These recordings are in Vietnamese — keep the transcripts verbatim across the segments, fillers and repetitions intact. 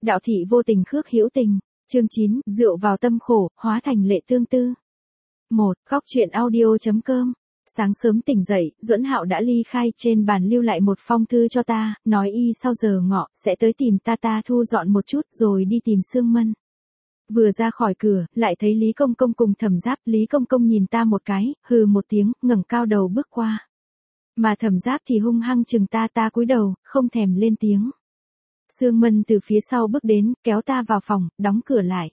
Đạo thị vô tình khước hữu tình. Chương chín, rượu vào tâm khổ, hóa thành lệ tương tư. một. Góc truyện audio chấm com. Sáng sớm tỉnh dậy, Duẫn Hạo đã ly khai, trên bàn lưu lại một phong thư cho ta, nói y sau giờ ngọ sẽ tới tìm ta, ta thu dọn một chút rồi đi tìm Sương Mân. Vừa ra khỏi cửa, lại thấy Lý Công Công cùng Thẩm Giáp. Lý Công Công nhìn ta một cái, hừ một tiếng, ngẩng cao đầu bước qua. Mà Thẩm Giáp thì hung hăng chừng ta, ta cúi đầu, không thèm lên tiếng. Sương Mân từ phía sau bước đến, kéo ta vào phòng, đóng cửa lại.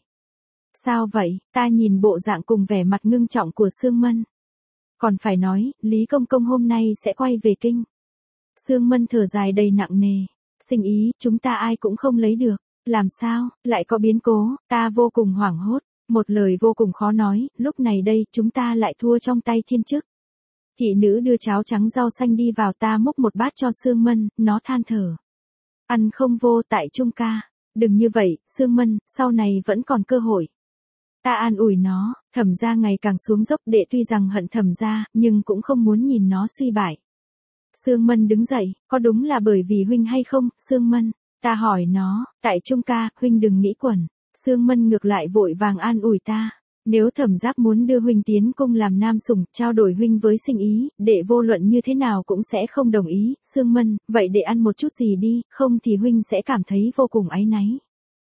Sao vậy? Ta nhìn bộ dạng cùng vẻ mặt ngưng trọng của Sương Mân. Còn phải nói, Lý Công Công hôm nay sẽ quay về kinh. Sương Mân thở dài đầy nặng nề. Sinh ý, chúng ta ai cũng không lấy được. Làm sao, lại có biến cố? Ta vô cùng hoảng hốt. Một lời vô cùng khó nói, lúc này đây, chúng ta lại thua trong tay thiên chức. Thị nữ đưa cháo trắng rau xanh đi vào, ta múc một bát cho Sương Mân, nó than thở. Ăn không vô, tại Trung ca. Đừng như vậy, Sương Mân, sau này vẫn còn cơ hội. Ta an ủi nó. Thẩm gia ngày càng xuống dốc, đệ tuy rằng hận Thẩm gia, nhưng cũng không muốn nhìn nó suy bại. Sương Mân đứng dậy, có đúng là bởi vì huynh hay không, Sương Mân? Ta hỏi nó, tại Trung ca, huynh đừng nghĩ quẩn. Sương Mân ngược lại vội vàng an ủi ta. Nếu Thẩm Giác muốn đưa huynh tiến cung làm nam sủng, trao đổi huynh với Sinh Ý, đệ vô luận như thế nào cũng sẽ không đồng ý. Sương Mân, vậy để ăn một chút gì đi, không thì huynh sẽ cảm thấy vô cùng áy náy.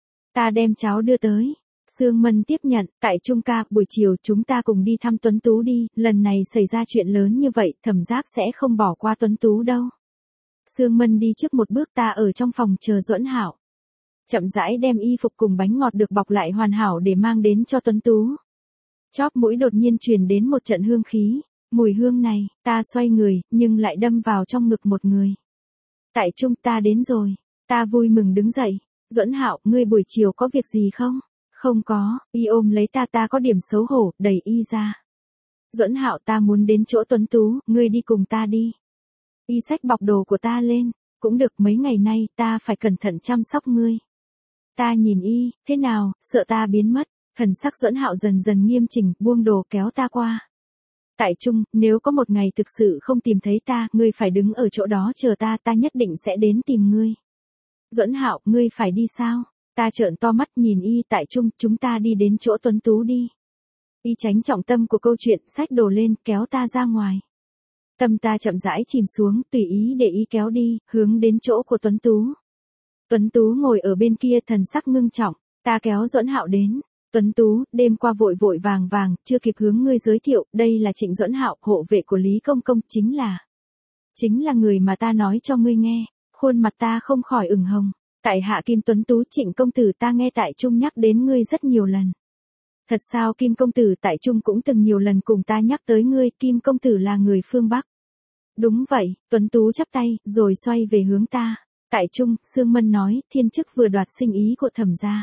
Ta đem cháo đưa tới. Sương Mân tiếp nhận. Tại Trung ca, buổi chiều chúng ta cùng đi thăm Tuấn Tú đi, lần này xảy ra chuyện lớn như vậy, Thẩm Giác sẽ không bỏ qua Tuấn Tú đâu. Sương Mân đi trước một bước, ta ở trong phòng chờ Duẫn Hạo. Chậm rãi đem y phục cùng bánh ngọt được bọc lại hoàn hảo để mang đến cho Tuấn Tú. Chóp mũi đột nhiên truyền đến một trận hương khí. Mùi hương này, ta xoay người, nhưng lại đâm vào trong ngực một người. Tại Trung, ta đến rồi. Ta vui mừng đứng dậy. Duẫn Hạo, ngươi buổi chiều có việc gì không? Không có. Y ôm lấy ta, ta có điểm xấu hổ, đẩy y ra. Duẫn Hạo, ta muốn đến chỗ Tuấn Tú, ngươi đi cùng ta đi. Y xách bọc đồ của ta lên. Cũng được, mấy ngày nay, ta phải cẩn thận chăm sóc ngươi. Ta nhìn y, thế nào, sợ ta biến mất. Thần sắc Duẫn Hạo dần dần nghiêm chỉnh, buông đồ kéo ta qua. Tại Trung, nếu có một ngày thực sự không tìm thấy ta, ngươi phải đứng ở chỗ đó chờ ta, ta nhất định sẽ đến tìm ngươi. Duẫn Hạo, ngươi phải đi sao? Ta trợn to mắt nhìn y. Tại Trung, chúng ta đi đến chỗ Tuấn Tú đi. Y tránh trọng tâm của câu chuyện, xách đồ lên, kéo ta ra ngoài. Tâm ta chậm rãi chìm xuống, tùy ý để y kéo đi, hướng đến chỗ của Tuấn Tú. Tuấn Tú ngồi ở bên kia, thần sắc ngưng trọng. Ta kéo Duẫn Hạo đến. Tuấn Tú, đêm qua vội vội vàng vàng, chưa kịp hướng ngươi giới thiệu, đây là Trịnh Duẫn Hạo, hộ vệ của Lý Công Công, chính là... Chính là người mà ta nói cho ngươi nghe. Khuôn mặt ta không khỏi ửng hồng. Tại hạ Kim Tuấn Tú, Trịnh công tử, ta nghe tại Trung nhắc đến ngươi rất nhiều lần. Thật sao? Kim công tử tại Trung cũng từng nhiều lần cùng ta nhắc tới ngươi, Kim công tử là người phương Bắc. Đúng vậy. Tuấn Tú chắp tay, rồi xoay về hướng ta. Tại Trung, Sương Mân nói, thiên chức vừa đoạt Sinh Ý của Thẩm gia.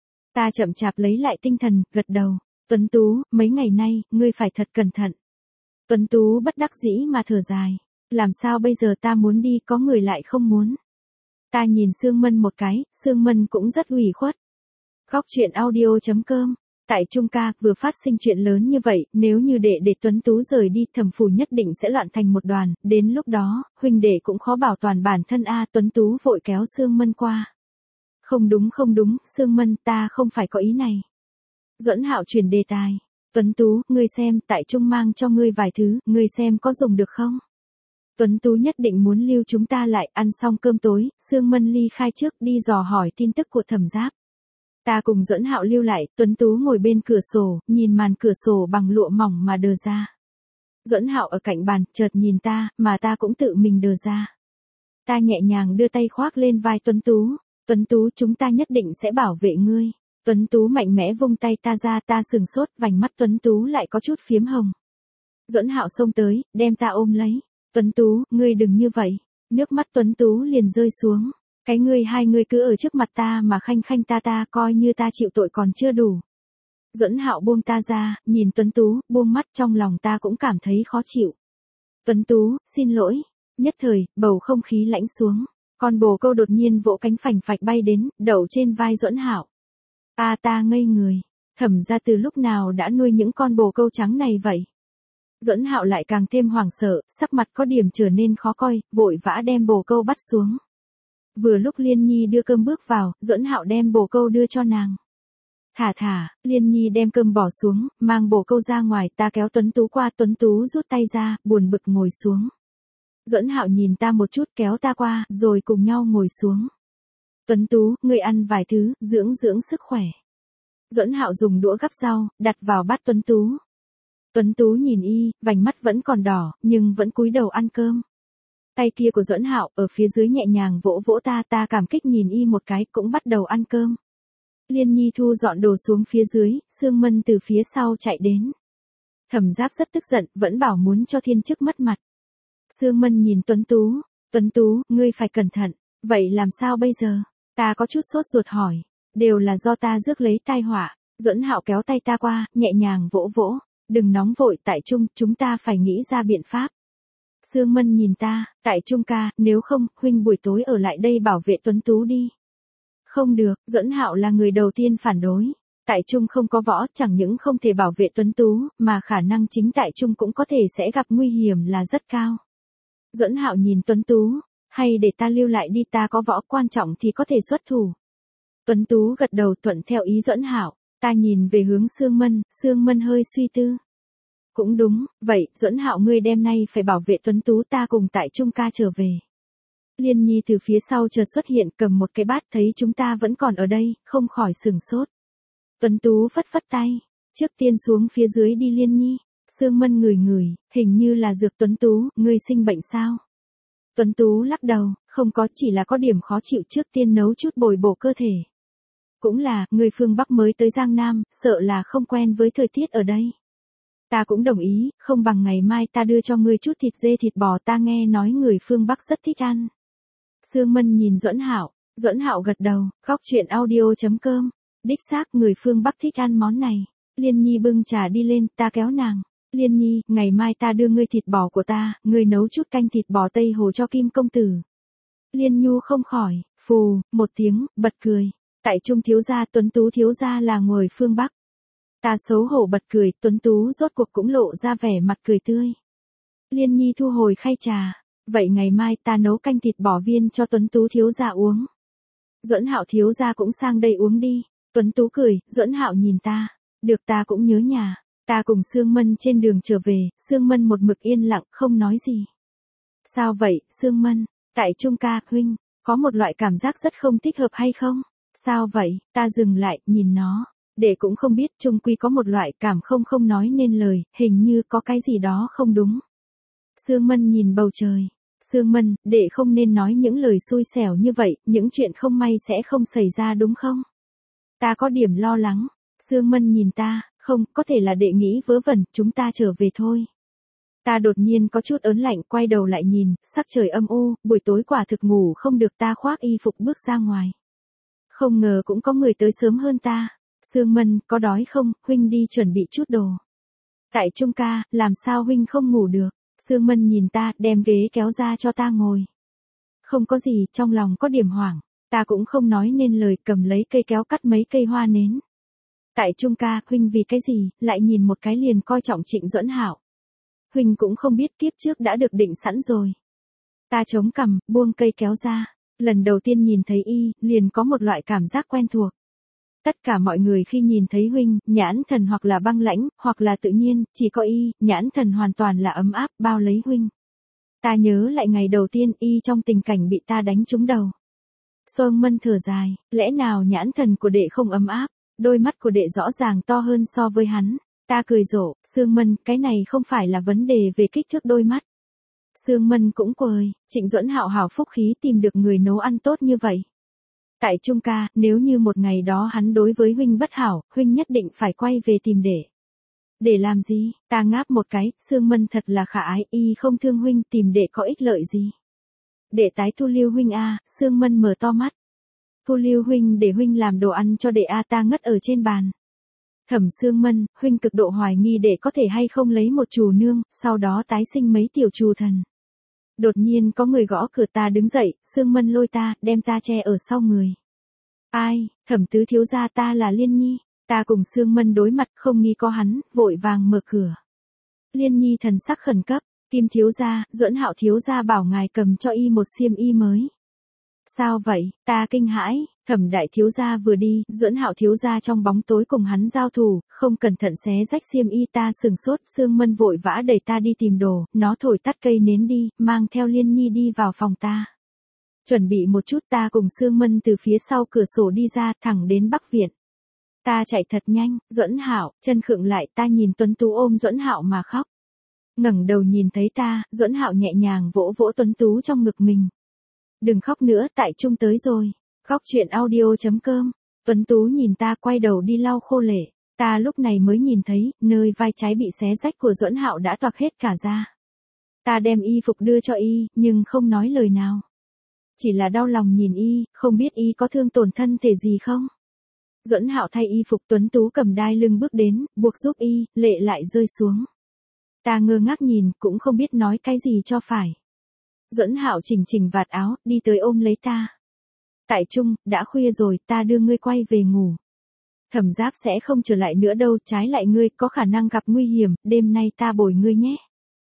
Ta chậm chạp lấy lại tinh thần, gật đầu. Tuấn Tú, mấy ngày nay, ngươi phải thật cẩn thận. Tuấn Tú bất đắc dĩ mà thở dài. Làm sao bây giờ, ta muốn đi, có người lại không muốn. Ta nhìn Sương Mân một cái, Sương Mân cũng rất ủy khuất. Góc truyện audio chấm com. Tại Trung ca, vừa phát sinh chuyện lớn như vậy, nếu như để để Tuấn Tú rời đi, Thẩm phủ nhất định sẽ loạn thành một đoàn, đến lúc đó, huynh đệ cũng khó bảo toàn bản thân a. Tuấn Tú vội kéo Sương Mân qua. Không đúng không đúng, Sương Mân, ta không phải có ý này. Duẫn Hạo chuyển đề tài. Tuấn Tú, ngươi xem, tại Trung mang cho ngươi vài thứ, ngươi xem có dùng được không? Tuấn Tú nhất định muốn lưu chúng ta lại. Ăn xong cơm tối, Sương Mân ly khai trước, đi dò hỏi tin tức của Thẩm Giáp. Ta cùng Duẫn Hạo lưu lại. Tuấn Tú ngồi bên cửa sổ, nhìn màn cửa sổ bằng lụa mỏng mà đờ ra. Duẫn Hạo ở cạnh bàn, chợt nhìn ta, mà ta cũng tự mình đờ ra. Ta nhẹ nhàng đưa tay khoác lên vai Tuấn Tú. Tuấn Tú, chúng ta nhất định sẽ bảo vệ ngươi. Tuấn Tú mạnh mẽ vung tay ta ra, ta sừng sốt, vành mắt Tuấn Tú lại có chút phiếm hồng. Duẫn Hạo xông tới, đem ta ôm lấy. Tuấn Tú, ngươi đừng như vậy. Nước mắt Tuấn Tú liền rơi xuống. Cái ngươi hai ngươi cứ ở trước mặt ta mà khanh khanh ta ta, coi như ta chịu tội còn chưa đủ. Duẫn Hạo buông ta ra, nhìn Tuấn Tú, buông mắt, trong lòng ta cũng cảm thấy khó chịu. Tuấn Tú, xin lỗi. Nhất thời, bầu không khí lãnh xuống. Con bồ câu đột nhiên vỗ cánh phành phạch bay đến, đậu trên vai Duẫn Hạo. A ta ngây người. Thẩm gia từ lúc nào đã nuôi những con bồ câu trắng này vậy? Duẫn Hạo lại càng thêm hoảng sợ, sắc mặt có điểm trở nên khó coi, vội vã đem bồ câu bắt xuống. Vừa lúc Liên Nhi đưa cơm bước vào, Duẫn Hạo đem bồ câu đưa cho nàng. Thả thả, Liên Nhi đem cơm bỏ xuống, mang bồ câu ra ngoài, ta kéo Tuấn Tú qua, Tuấn Tú rút tay ra, buồn bực ngồi xuống. Duẫn Hạo nhìn ta một chút kéo ta qua, rồi cùng nhau ngồi xuống. Tuấn Tú, ngươi ăn vài thứ, dưỡng dưỡng sức khỏe. Duẫn Hạo dùng đũa gắp rau, đặt vào bát Tuấn Tú. Tuấn Tú nhìn y, vành mắt vẫn còn đỏ, nhưng vẫn cúi đầu ăn cơm. Tay kia của Duẫn Hạo ở phía dưới nhẹ nhàng vỗ vỗ ta, ta cảm kích nhìn y một cái, cũng bắt đầu ăn cơm. Liên Nhi thu dọn đồ xuống phía dưới, Sương Mân từ phía sau chạy đến. Thẩm Giáp rất tức giận, vẫn bảo muốn cho Thiên Chức mất mặt. Sương Mân nhìn Tuấn Tú, Tuấn Tú, ngươi phải cẩn thận, vậy làm sao bây giờ? Ta có chút sốt ruột hỏi, đều là do ta rước lấy tai họa. Duẫn Hạo kéo tay ta qua, nhẹ nhàng vỗ vỗ, đừng nóng vội, Tại Trung, chúng ta phải nghĩ ra biện pháp. Sương Mân nhìn ta, Tại Trung ca, nếu không, huynh buổi tối ở lại đây bảo vệ Tuấn Tú đi. Không được, Duẫn Hạo là người đầu tiên phản đối. Tại Trung không có võ, chẳng những không thể bảo vệ Tuấn Tú, mà khả năng chính Tại Trung cũng có thể sẽ gặp nguy hiểm là rất cao. Duẫn Hạo nhìn Tuấn Tú, hay để ta lưu lại đi, ta có võ, quan trọng thì có thể xuất thủ. Tuấn Tú gật đầu thuận theo ý Duẫn Hạo, ta nhìn về hướng Sương Mân, Sương Mân hơi suy tư. Cũng đúng, vậy, Duẫn Hạo ngươi đêm nay phải bảo vệ Tuấn Tú, ta cùng Tại Trung ca trở về. Liên Nhi từ phía sau chợt xuất hiện, cầm một cái bát, thấy chúng ta vẫn còn ở đây, không khỏi sửng sốt. Tuấn Tú phất phất tay, trước tiên xuống phía dưới đi. Liên Nhi. Sương Mân ngửi ngửi, hình như là dược. Tuấn Tú, ngươi sinh bệnh sao? Tuấn Tú lắc đầu, không có, chỉ là có điểm khó chịu, trước tiên nấu chút bồi bổ cơ thể. Cũng là, người phương Bắc mới tới Giang Nam, sợ là không quen với thời tiết ở đây. Ta cũng đồng ý, không bằng ngày mai ta đưa cho ngươi chút thịt dê thịt bò, ta nghe nói người phương Bắc rất thích ăn. Sương Mân nhìn Duẫn Hạo, Duẫn Hạo gật đầu, góc truyện audio chấm com, đích xác người phương Bắc thích ăn món này. Liên Nhi bưng trà đi lên, ta kéo nàng. Liên Nhi, ngày mai ta đưa ngươi thịt bò của ta, ngươi nấu chút canh thịt bò Tây Hồ cho Kim công tử. Liên Nhu không khỏi, phù, một tiếng, bật cười. Tại Trung thiếu gia, Tuấn Tú thiếu gia là người phương Bắc. Ta xấu hổ bật cười, Tuấn Tú rốt cuộc cũng lộ ra vẻ mặt cười tươi. Liên Nhi thu hồi khay trà, vậy ngày mai ta nấu canh thịt bò viên cho Tuấn Tú thiếu gia uống. Duẫn Hạo thiếu gia cũng sang đây uống đi. Tuấn Tú cười, Duẫn Hạo nhìn ta, được, ta cũng nhớ nhà. Ta cùng Sương Mân trên đường trở về, Sương Mân một mực yên lặng, không nói gì. Sao vậy, Sương Mân? Tại Trung ca, huynh, có một loại cảm giác rất không thích hợp hay không? Sao vậy? Ta dừng lại, nhìn nó. Đệ cũng không biết, chung quy có một loại cảm không không nói nên lời, hình như có cái gì đó không đúng. Sương Mân nhìn bầu trời. Sương Mân, đệ không nên nói những lời xui xẻo như vậy, những chuyện không may sẽ không xảy ra đúng không? Ta có điểm lo lắng. Sương Mân nhìn ta, không, có thể là đệ nghĩ vớ vẩn, chúng ta trở về thôi. Ta đột nhiên có chút ớn lạnh, quay đầu lại nhìn, sắc trời âm u, buổi tối quả thực ngủ không được, ta khoác y phục bước ra ngoài. Không ngờ cũng có người tới sớm hơn ta. Sương Mân, có đói không, huynh đi chuẩn bị chút đồ. Tại Trung ca, làm sao huynh không ngủ được? Sương Mân nhìn ta, đem ghế kéo ra cho ta ngồi. Không có gì, trong lòng có điểm hoảng. Ta cũng không nói nên lời, cầm lấy cây kéo cắt mấy cây hoa nến. Tại Trung ca, huynh vì cái gì, lại nhìn một cái liền coi trọng Trịnh Duẫn Hạo. Huynh cũng không biết kiếp trước đã được định sẵn rồi. Ta chống cằm, buông cây kéo ra. Lần đầu tiên nhìn thấy y, liền có một loại cảm giác quen thuộc. Tất cả mọi người khi nhìn thấy huynh, nhãn thần hoặc là băng lãnh, hoặc là tự nhiên, chỉ có y, nhãn thần hoàn toàn là ấm áp, bao lấy huynh. Ta nhớ lại ngày đầu tiên y trong tình cảnh bị ta đánh trúng đầu. Sương Mân thở dài, lẽ nào nhãn thần của đệ không ấm áp, đôi mắt của đệ rõ ràng to hơn so với hắn. Ta cười rộ, Sương Mân, cái này không phải là vấn đề về kích thước đôi mắt. Sương Mân cũng cười, Trịnh Duẫn Hạo hảo phúc khí tìm được người nấu ăn tốt như vậy. Tại Trung ca, nếu như một ngày đó hắn đối với huynh bất hảo, huynh nhất định phải quay về tìm đệ. Để làm gì? Ta ngáp một cái, Sương Mân thật là khả ái, y không thương huynh, tìm đệ có ích lợi gì? Để tái thu lưu huynh a, à, Sương Mân mở to mắt. Thu lưu huynh để huynh làm đồ ăn cho đệ a, à, ta ngất ở trên bàn. Thẩm Sương Mân, huynh cực độ hoài nghi đệ có thể hay không lấy một trù nương, sau đó tái sinh mấy tiểu trù thần. Đột nhiên có người gõ cửa, ta đứng dậy, Sương Mân lôi ta, đem ta che ở sau người. Ai, Thẩm tứ thiếu gia, ta là Liên Nhi. Ta cùng Sương Mân đối mặt, không nghi có hắn, vội vàng mở cửa. Liên Nhi thần sắc khẩn cấp, Kim thiếu gia, Duẫn Hạo thiếu gia bảo ngài cầm cho y một xiêm y mới. Sao vậy, ta kinh hãi, Thẩm đại thiếu gia vừa đi, Duẫn Hạo thiếu gia trong bóng tối cùng hắn giao thủ, không cẩn thận xé rách xiêm y ta sừng sốt, Sương Mân vội vã đẩy ta đi tìm đồ, nó thổi tắt cây nến đi, mang theo Liên Nhi đi vào phòng ta. Chuẩn bị một chút ta cùng Sương Mân từ phía sau cửa sổ đi ra, thẳng đến Bắc Viện. Ta chạy thật nhanh, Duẫn Hạo, chân khựng lại, ta nhìn Tuấn Tú ôm Duẫn Hạo mà khóc. Ngẩng đầu nhìn thấy ta, Duẫn Hạo nhẹ nhàng vỗ vỗ Tuấn Tú trong ngực mình. Đừng khóc nữa, tại Trung tới rồi. Khóc chuyện audio chấm com. Tuấn Tú nhìn ta quay đầu đi lau khô lệ. Ta lúc này mới nhìn thấy, nơi vai trái bị xé rách của Duẫn Hạo đã toạc hết cả ra. Ta đem y phục đưa cho y, nhưng không nói lời nào. Chỉ là đau lòng nhìn y, không biết y có thương tổn thân thể gì không. Duẫn Hạo thay y phục, Tuấn Tú cầm đai lưng bước đến, buộc giúp y, lệ lại rơi xuống. Ta ngơ ngác nhìn, cũng không biết nói cái gì cho phải. Duẫn Hạo chỉnh chỉnh vạt áo, đi tới ôm lấy ta. Tại Trung, đã khuya rồi, ta đưa ngươi quay về ngủ. Thẩm Giáp sẽ không trở lại nữa đâu, trái lại ngươi có khả năng gặp nguy hiểm, đêm nay ta bồi ngươi nhé.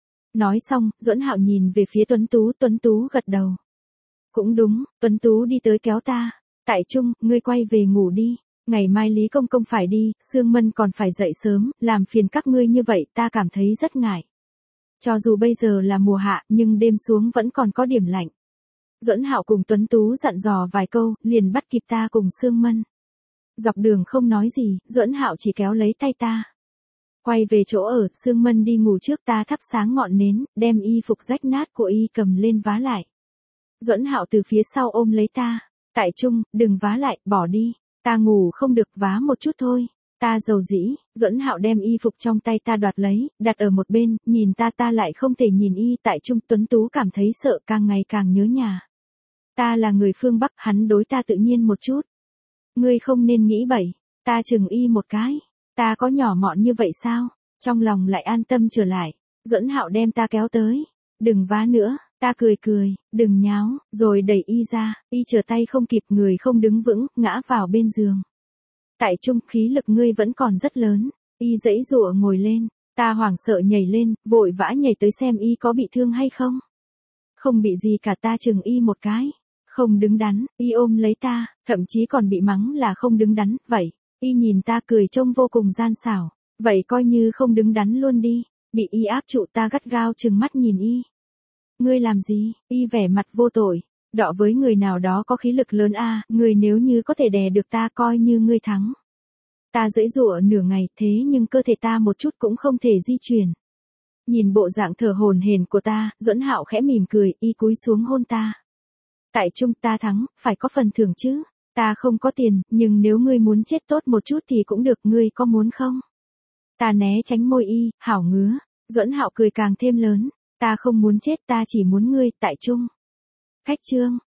Nói xong, Duẫn Hạo nhìn về phía Tuấn Tú, Tuấn Tú gật đầu. Cũng đúng, Tuấn Tú đi tới kéo ta. Tại Trung, ngươi quay về ngủ đi. Ngày mai Lý Công Công phải đi, Sương Mân còn phải dậy sớm, làm phiền các ngươi như vậy ta cảm thấy rất ngại. Cho dù bây giờ là mùa hạ, nhưng đêm xuống vẫn còn có điểm lạnh. Duẫn Hạo cùng Tuấn Tú dặn dò vài câu, liền bắt kịp ta cùng Sương Mân. Dọc đường không nói gì, Duẫn Hạo chỉ kéo lấy tay ta. Quay về chỗ ở, Sương Mân đi ngủ trước, ta thắp sáng ngọn nến, đem y phục rách nát của y cầm lên vá lại. Duẫn Hạo từ phía sau ôm lấy ta. Tại Trung, đừng vá lại, bỏ đi. Ta ngủ không được, vá một chút thôi. Ta dầu dĩ, Duẫn Hạo đem y phục trong tay ta đoạt lấy, đặt ở một bên, nhìn ta ta lại không thể nhìn y. Tại Trung, Tuấn Tú cảm thấy sợ, càng ngày càng nhớ nhà. Ta là người phương Bắc, hắn đối ta tự nhiên một chút. Ngươi không nên nghĩ bậy, ta chừng y một cái. Ta có nhỏ mọn như vậy sao? Trong lòng lại an tâm trở lại. Duẫn Hạo đem ta kéo tới. Đừng vá nữa, ta cười cười, đừng nháo, rồi đẩy y ra, y trở tay không kịp, người không đứng vững, ngã vào bên giường. Tại Trung, khí lực ngươi vẫn còn rất lớn. Y giãy giụa ngồi lên, ta hoảng sợ nhảy lên, vội vã nhảy tới xem y có bị thương hay không. Không bị gì cả, ta chừng y một cái. Không đứng đắn, y ôm lấy ta, thậm chí còn bị mắng là không đứng đắn, vậy. Y nhìn ta cười trông vô cùng gian xảo. Vậy coi như không đứng đắn luôn đi. Bị y áp trụ, ta gắt gao trừng mắt nhìn y. Ngươi làm gì? Y vẻ mặt vô tội. Đọ với người nào đó có khí lực lớn a, à, người nếu như có thể đè được ta coi như ngươi thắng. Ta giãy giụa nửa ngày, thế nhưng cơ thể ta một chút cũng không thể di chuyển. Nhìn bộ dạng thở hổn hển của ta, Duẫn Hạo khẽ mỉm cười, y cúi xuống hôn ta. Tại Trung, ta thắng, phải có phần thưởng chứ. Ta không có tiền, nhưng nếu ngươi muốn chết tốt một chút thì cũng được, ngươi có muốn không? Ta né tránh môi y, hảo ngứa. Duẫn Hạo cười càng thêm lớn. Ta không muốn chết, ta chỉ muốn ngươi, Tại Trung. Khách chương.